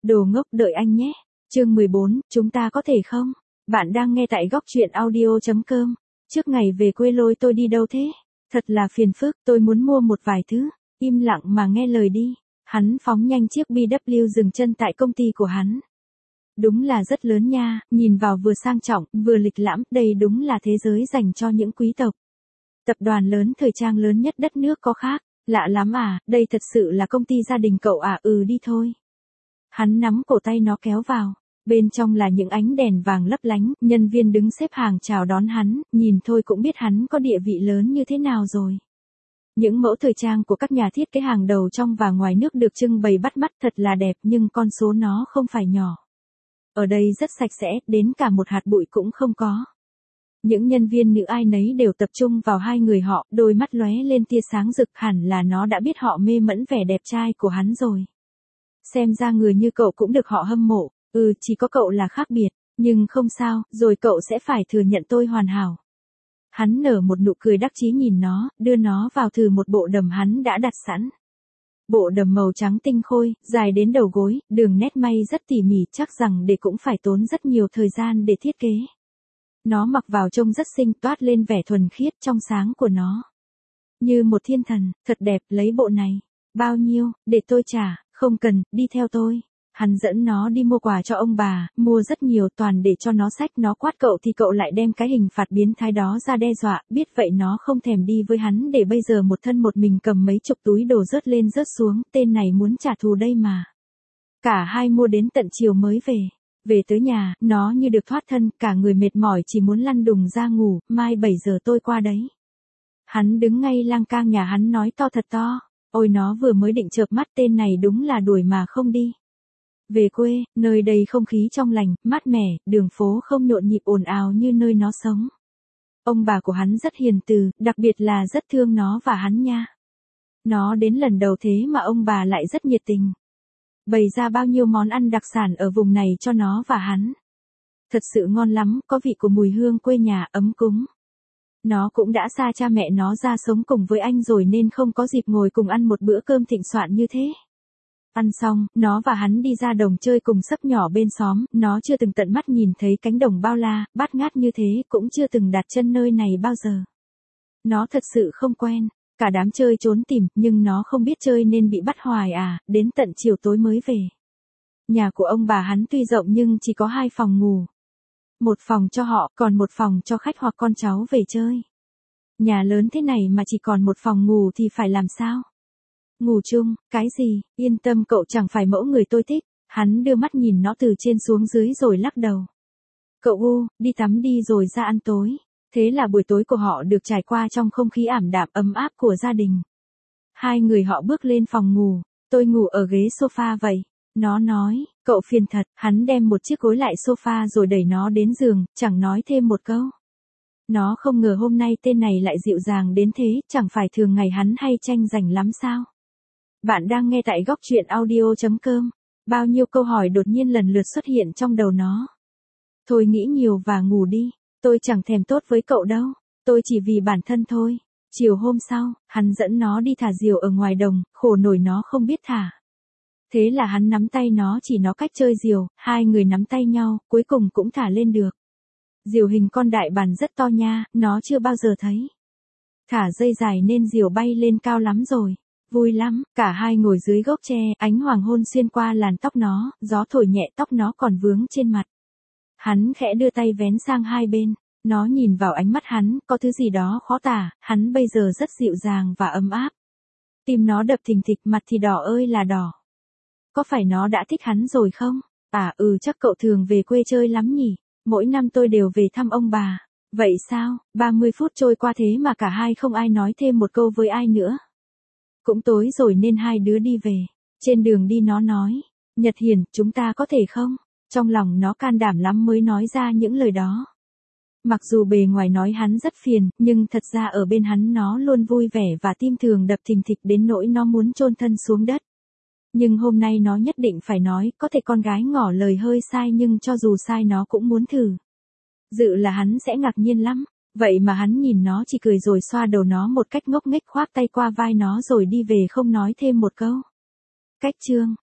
Đồ ngốc đợi anh nhé. Chương 14, chúng ta có thể không? Bạn đang nghe tại góc truyện audio.com. Trước ngày về quê lôi tôi đi đâu thế? Thật là phiền phức, tôi muốn mua một vài thứ. Im lặng mà nghe lời đi. Hắn phóng nhanh chiếc BMW dừng chân tại công ty của hắn. Đúng là rất lớn nha, nhìn vào vừa sang trọng, vừa lịch lãm, đây đúng là thế giới dành cho những quý tộc. Tập đoàn lớn thời trang lớn nhất đất nước có khác. Lạ lắm à, đây thật sự là công ty gia đình cậu à? Đi thôi. Hắn nắm cổ tay nó kéo vào. Bên trong là những ánh đèn vàng lấp lánh, nhân viên đứng xếp hàng chào đón hắn, nhìn thôi cũng biết hắn có địa vị lớn như thế nào rồi. Những mẫu thời trang của các nhà thiết kế hàng đầu trong và ngoài nước được trưng bày bắt mắt thật là đẹp, nhưng con số nó không phải nhỏ. Ở đây rất sạch sẽ, đến cả một hạt bụi cũng không có. Những nhân viên nữ ai nấy đều tập trung vào hai người họ, đôi mắt lóe lên tia sáng rực, hẳn là nó đã biết họ mê mẩn vẻ đẹp trai của hắn rồi. Xem ra người như cậu cũng được họ hâm mộ. Chỉ có cậu là khác biệt, nhưng không sao, rồi cậu sẽ phải thừa nhận tôi hoàn hảo. Hắn nở một nụ cười đắc chí nhìn nó, đưa nó vào thử một bộ đầm hắn đã đặt sẵn. Bộ đầm màu trắng tinh khôi, dài đến đầu gối, đường nét may rất tỉ mỉ, chắc rằng để cũng phải tốn rất nhiều thời gian để thiết kế. Nó mặc vào trông rất xinh, toát lên vẻ thuần khiết trong sáng của nó. Như một thiên thần, thật đẹp, lấy bộ này. Bao nhiêu, để tôi trả, không cần, đi theo tôi. Hắn dẫn nó đi mua quà cho ông bà, mua rất nhiều toàn để cho nó xách, nó quát cậu thì cậu lại đem cái hình phạt biến thái đó ra đe dọa, biết vậy nó không thèm đi với hắn để bây giờ một thân một mình cầm mấy chục túi đồ rớt lên rớt xuống, tên này muốn trả thù đây mà. Cả hai mua đến tận chiều mới về. Về tới nhà, nó như được thoát thân, cả người mệt mỏi chỉ muốn lăn đùng ra ngủ, mai 7 giờ tôi qua đấy. Hắn đứng ngay lang cang nhà hắn nói to thật to, ôi nó vừa mới định chợp mắt, tên này đúng là đuổi mà không đi. Về quê, nơi đây không khí trong lành, mát mẻ, đường phố không nhộn nhịp ồn ào như nơi nó sống. Ông bà của hắn rất hiền từ, đặc biệt là rất thương nó và hắn nha. Nó đến lần đầu thế mà ông bà lại rất nhiệt tình. Bày ra bao nhiêu món ăn đặc sản ở vùng này cho nó và hắn. Thật sự ngon lắm, có vị của mùi hương quê nhà, ấm cúng. Nó cũng đã xa cha mẹ nó ra sống cùng với anh rồi nên không có dịp ngồi cùng ăn một bữa cơm thịnh soạn như thế. Ăn xong, nó và hắn đi ra đồng chơi cùng sấp nhỏ bên xóm, nó chưa từng tận mắt nhìn thấy cánh đồng bao la, bát ngát như thế, cũng chưa từng đặt chân nơi này bao giờ. Nó thật sự không quen, cả đám chơi trốn tìm, nhưng nó không biết chơi nên bị bắt hoài đến tận chiều tối mới về. Nhà của ông bà hắn tuy rộng nhưng chỉ có 2 phòng ngủ. Một phòng cho họ, còn một phòng cho khách hoặc con cháu về chơi. Nhà lớn thế này mà chỉ còn một phòng ngủ thì phải làm sao? Ngủ chung, cái gì, yên tâm cậu chẳng phải mẫu người tôi thích. Hắn đưa mắt nhìn nó từ trên xuống dưới rồi lắc đầu. Cậu đi tắm đi rồi ra ăn tối. Thế là buổi tối của họ được trải qua trong không khí ảm đạm ấm áp của gia đình. Hai người họ bước lên phòng ngủ, tôi ngủ ở ghế sofa vậy. Nó nói, cậu phiền thật, hắn đem một chiếc gối lại sofa rồi đẩy nó đến giường, chẳng nói thêm một câu. Nó không ngờ hôm nay tên này lại dịu dàng đến thế, chẳng phải thường ngày hắn hay tranh giành lắm sao? Bạn đang nghe tại góc truyện audio.com. Bao nhiêu câu hỏi đột nhiên lần lượt xuất hiện trong đầu nó. Thôi nghĩ nhiều và ngủ đi, tôi chẳng thèm tốt với cậu đâu, tôi chỉ vì bản thân thôi. Chiều hôm sau, hắn dẫn nó đi thả diều ở ngoài đồng, khổ nổi nó không biết thả. Thế là hắn nắm tay nó chỉ nó cách chơi diều, hai người nắm tay nhau, cuối cùng cũng thả lên được. Diều hình con đại bàng rất to nha, nó chưa bao giờ thấy. Thả dây dài nên diều bay lên cao lắm rồi. Vui lắm, cả hai ngồi dưới gốc tre, ánh hoàng hôn xuyên qua làn tóc nó, gió thổi nhẹ tóc nó còn vướng trên mặt. Hắn khẽ đưa tay vén sang hai bên, nó nhìn vào ánh mắt hắn, có thứ gì đó khó tả, hắn bây giờ rất dịu dàng và ấm áp. Tim nó đập thình thịch, mặt thì đỏ ơi là đỏ. Có phải nó đã thích hắn rồi không? Chắc cậu thường về quê chơi lắm nhỉ, mỗi năm tôi đều về thăm ông bà. Vậy sao, 30 phút trôi qua thế mà cả hai không ai nói thêm một câu với ai nữa. Cũng tối rồi nên hai đứa đi về. Trên đường đi nó nói, Nhật Hiền, chúng ta có thể không? Trong lòng nó can đảm lắm mới nói ra những lời đó. Mặc dù bề ngoài nói hắn rất phiền, nhưng thật ra ở bên hắn nó luôn vui vẻ và tim thường đập thình thịch đến nỗi nó muốn chôn thân xuống đất. Nhưng hôm nay nó nhất định phải nói, có thể con gái ngỏ lời hơi sai nhưng cho dù sai nó cũng muốn thử. Dự là hắn sẽ ngạc nhiên lắm. Vậy mà hắn nhìn nó chỉ cười rồi xoa đầu nó một cách ngốc nghếch, khoác tay qua vai nó rồi đi về không nói thêm một câu. Cách chương